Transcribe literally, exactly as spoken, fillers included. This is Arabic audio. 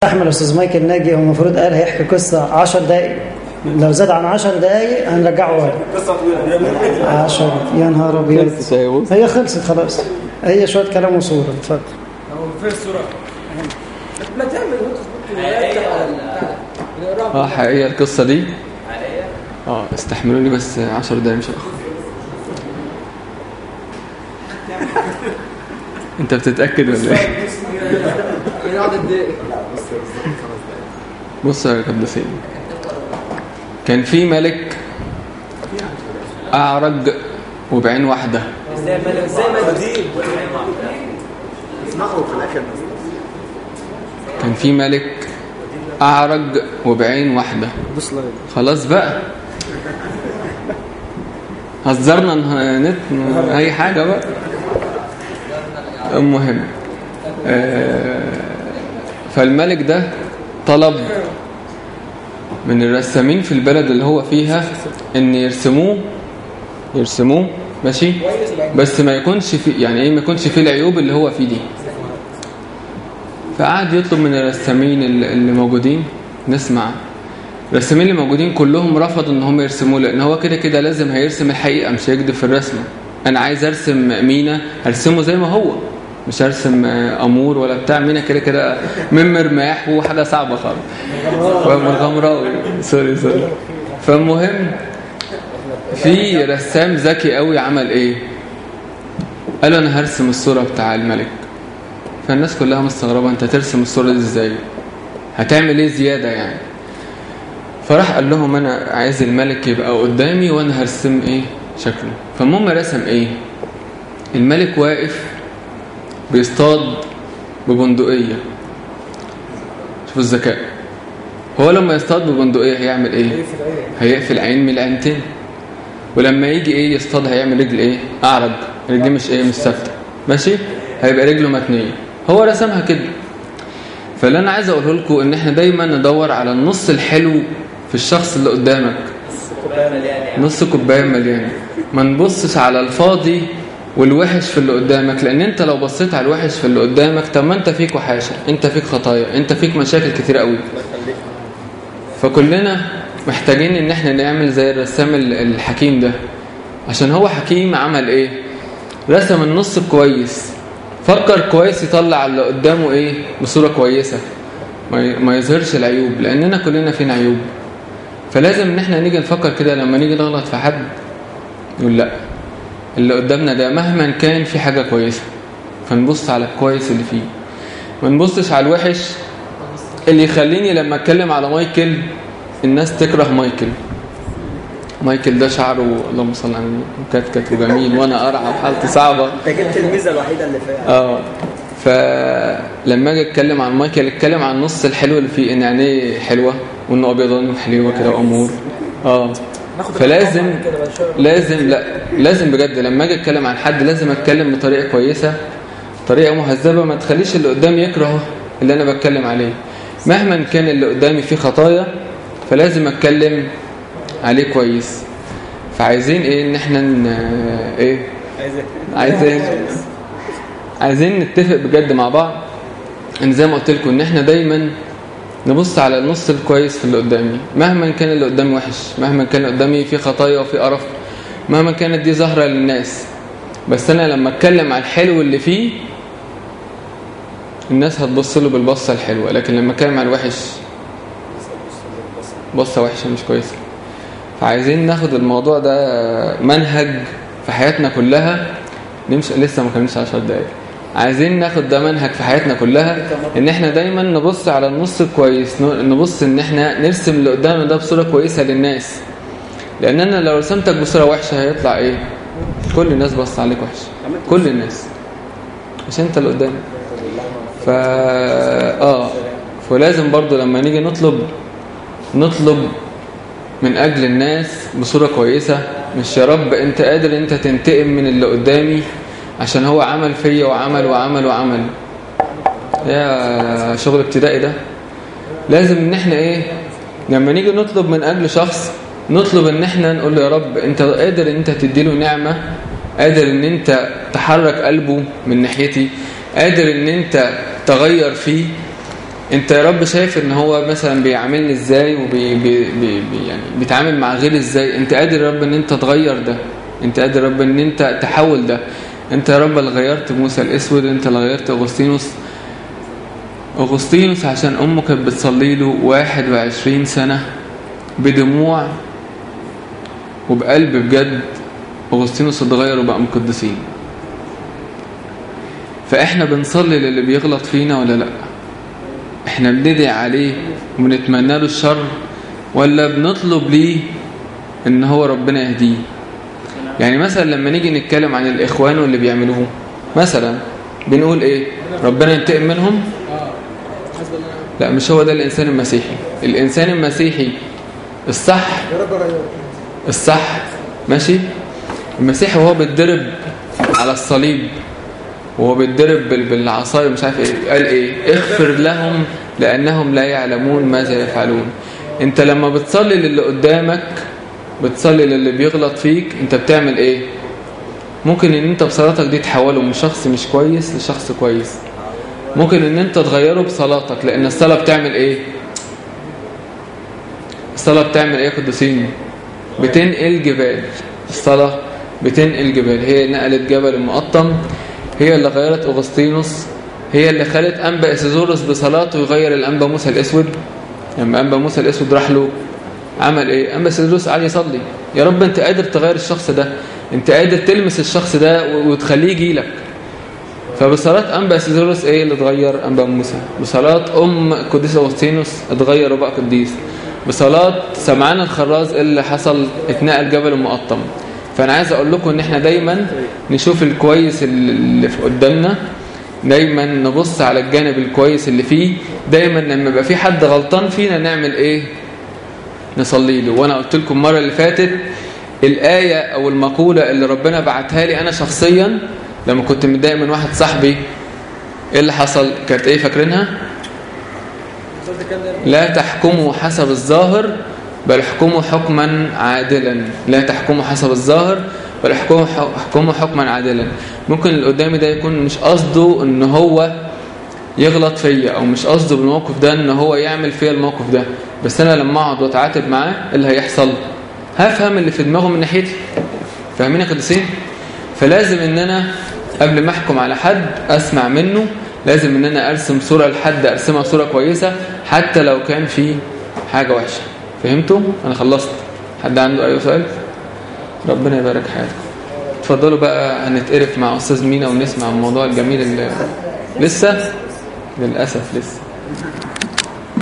احمد استاذ مايكل ناجي هو المفروض قال هيحكي قصه عشر دقائق، لو زاد عن عشر دقائق هنرجعه ورا. قصه طويله عشرة يا نهار ابيض، هي خلصت خلاص، هي شويه كلام وصوره. اتفضل. هو فين الصوره؟ ما تعمل اه حقيقيه القصه دي اه استحملوني بس عشر دقايق مش هاخد. انت بتتاكد ولا ايه؟ بص يا قدسين، كان في ملك اعرج وبعين واحده. ازاي ملك ازاي ملك اسمعوا في الاخر. كان في ملك اعرج وبعين واحده. خلاص بقى هزرنا نت اي حاجه بقى. المهم آه فالملك ده طلب من الرسامين في البلد اللي هو فيها ان يرسموه يرسموه ماشي، بس ما يكونش في يعني ايه ما يكونش فيه العيوب اللي هو فيه دي. فقعد يطلب من الرسامين اللي موجودين، نسمع الرسامين اللي موجودين كلهم رفضوا ان هم يرسموه، لان هو كده كده لازم هيرسم الحقيقه، مش هيكذب في الرسمه. انا عايز ارسم مينا هرسمه زي ما هو، مش هرسم امور ولا بتاع. مينا كده كده من مرماح وحاجه صعبه خالص، ومرغمراوي سوري سوري. فالمهم في رسام ذكي قوي عمل ايه؟ قال انا هرسم الصوره بتاع الملك. فالناس كلها مستغربه، انت ترسم الصوره دي ازاي؟ هتعمل ايه زياده يعني؟ فراح قال لهم انا عايز الملك يبقى قدامي وانا هرسم ايه شكله. فالمهم رسم ايه؟ الملك واقف بيصطاد ببندقيه. شوفوا الذكاء، هو لما يصطاد ببندقيه هيعمل ايه؟ هيقفل عين من العينتين. ولما يجي ايه يصطاد هيعمل رجل ايه؟ اعرج، رجليه مش ايه مش ثابته ماشي، هيبقى رجله متنيه. هو رسمها كده. فاللي انا عايز اقوله لكم ان احنا دايما ندور على النص الحلو في الشخص اللي قدامك، نص كوبايه مليانه. ما نبصش على الفاضي والوحش في اللي قدامك، لان انت لو بصيت على الوحش في اللي قدامك، طب ما انت فيك وحاشه، انت فيك خطايا، انت فيك مشاكل كتير قوي. فكلنا محتاجين ان احنا نعمل زي الرسام الحكيم ده. عشان هو حكيم عمل ايه؟ رسم النص كويس، فكر كويس يطلع اللي قدامه ايه بصوره كويسه، ما يظهرش العيوب، لاننا كلنا فينا عيوب. فلازم ان احنا نيجي نفكر كده لما نيجي نغلط في حد، نقول لا، اللي قدامنا ده مهما كان في حاجه كويسه، فنبص على الكويس اللي فيه، ما نبصش على الوحش اللي يخليني لما اتكلم على مايكل الناس تكره مايكل. مايكل ده شعره اللهم صل على النبي كتكت وجميل، وانا قرعه وحالتي صعبه. انت جبت الميزه الوحيده اللي فيها. اه فلما اجي اتكلم عن مايكل اتكلم عن النص الحلو اللي فيه، ان عينيه حلوه وانه ابيضاني وحلوه كده وامور. اه فلازم لازم لا لازم بجد لما اجي اتكلم عن حد لازم اتكلم بطريقه كويسه، طريقه مهذبه، ما تخليش اللي قدامي يكره اللي انا بتكلم عليه. مهما كان اللي قدامي فيه خطايا فلازم اتكلم عليه كويس. فعايزين ايه ان احنا ن... ايه عايزين عايزين نتفق بجد مع بعض ان زي ما قلت لكم ان احنا دايما نبص على النص الكويس في اللي قدامي، مهما كان اللي قدامي وحش، مهما كان اللي قدامي فيه خطايا وفيه قرف، مهما كانت دي ظاهره للناس، بس انا لما اتكلم عن الحلو اللي فيه الناس هتبص له بالبصه الحلوه، لكن لما اتكلم عن الوحش بصه وحشه مش كويسه. فعايزين ناخد الموضوع ده منهج في حياتنا كلها. نمشي لسه ما كملش عشر دقايق. عايزين ناخد ده منهج في حياتنا كلها، ان احنا دايما نبص على النص الكويس، نبص ان احنا نرسم اللي قدامنا ده بصوره كويسه للناس. لان انا لو رسمتك بصوره وحشه هيطلع ايه؟ كل الناس بص عليك وحش، كل الناس، مش انت اللي قدامك. فا اه فلازم برضو لما نيجي نطلب نطلب من أجل الناس بصورة كويسة، مش يا رب أنت قادر أنت تنتقم من اللي قدامي عشان هو عمل فيا وعمل وعمل وعمل. يا شغل ابتدائي ده. لازم ان احنا ايه لما نيجي نطلب من أجل شخص نطلب ان احنا نقول له يا رب أنت قادر أنت تديله نعمة، قادر ان أنت تحرك قلبه من ناحيتي، قادر ان أنت تغير فيه، انت يا رب شايف ان هو مثلا بيعاملني ازاي وبي بي بي يعني بيتعامل مع غيري ازاي. انت قادر يا رب ان انت تغير ده، انت قادر يا رب ان انت تحول ده. انت يا رب اللي غيرت موسى الاسود، انت اللي غيرت اغسطينوس. اغسطينوس عشان امه كانت بتصلي له واحد وعشرين سنة بدموع وبقلب بجد، اغسطينوس اتغير وبقى مقدسين. فاحنا بنصلي للي بيغلط فينا ولا لا؟ احنا بندعي عليه وبنتمنى له الشر، ولا بنطلب ليه ان هو ربنا يهديه؟ يعني مثلا لما نيجي نتكلم عن الاخوان واللي بيعملوه مثلا بنقول ايه؟ ربنا ينتقم منهم؟ لا، مش هو ده الانسان المسيحي. الانسان المسيحي الصح الصح ماشي. المسيحي وهو بيتضرب على الصليب وهو بيتضرب بالعصايه مش عارف ايه، قال ايه؟ اغفر لهم لانهم لا يعلمون ماذا يفعلون. انت لما بتصلي للي قدامك، بتصلي للي بيغلط فيك، انت بتعمل ايه؟ ممكن ان انت بصلاتك دي تحوله من شخص مش كويس لشخص كويس. ممكن ان انت تغيره بصلاتك، لان الصلاة بتعمل ايه؟ الصلاة بتعمل ايه يا قدسين؟ بتنقل جبال. الصلاة بتنقل جبال. هي نقلت جبل المقطم، هي اللي غيرت أغسطينوس، هي اللي خلت أنبا إسيزوروس بصلاته يغير الأنبا موسى الأسود. لما أنبا موسى الأسود راح له عمل ايه؟ أنبا إسيزوروس قاعد يصلي. يا رب انت قادر تغير الشخص ده، انت قادر تلمس الشخص ده وتخليه يجي لك. فبصلاة أنبا إسيزوروس ايه اللي اتغير؟ أنبا موسى. بصلاة أم قديس أغسطينوس اتغير وبقى قديس. بصلاة سمعان الخراز اللي حصل اتنقل جبل المقطم. فأنا عايز أقول لكم إن إحنا دايما نشوف الكويس اللي في قدامنا، دايما نبص على الجانب الكويس اللي فيه. دايما لما يبقى في حد غلطان فينا نعمل إيه؟ نصلي له. وأنا قلت لكم المرة اللي فاتت الآية أو المقولة اللي ربنا بعتها لي أنا شخصيا لما كنت متضايق من واحد صاحبي. إيه اللي حصل؟ كانت إيه فاكرينها؟ لا تحكموا حسب الظاهر بل احكموا حكما عادلا. لا تحكموا حسب الظاهر بل احكموا حكما عادلا. ممكن اللي قدامي ده يكون مش قصده ان هو يغلط فيا، او مش قصده بالموقف ده ان هو يعمل فيا الموقف ده، بس انا لما اقعد واتعاتب معاه اللي هيحصل هفهم اللي في دماغه من ناحيتي. فاهمين يا قديسين؟ فلازم ان انا قبل ما احكم على حد اسمع منه. لازم ان انا ارسم صورة لحد، ارسمها صورة كويسة حتى لو كان في حاجة وحشة. فهمتوا؟ انا خلصت. حد عنده اي سؤال؟ ربنا يبارك حياتكم. اتفضلوا بقى هنتقرف مع استاذ مينا ونسمع الموضوع الجميل اللي لسه للاسف لسه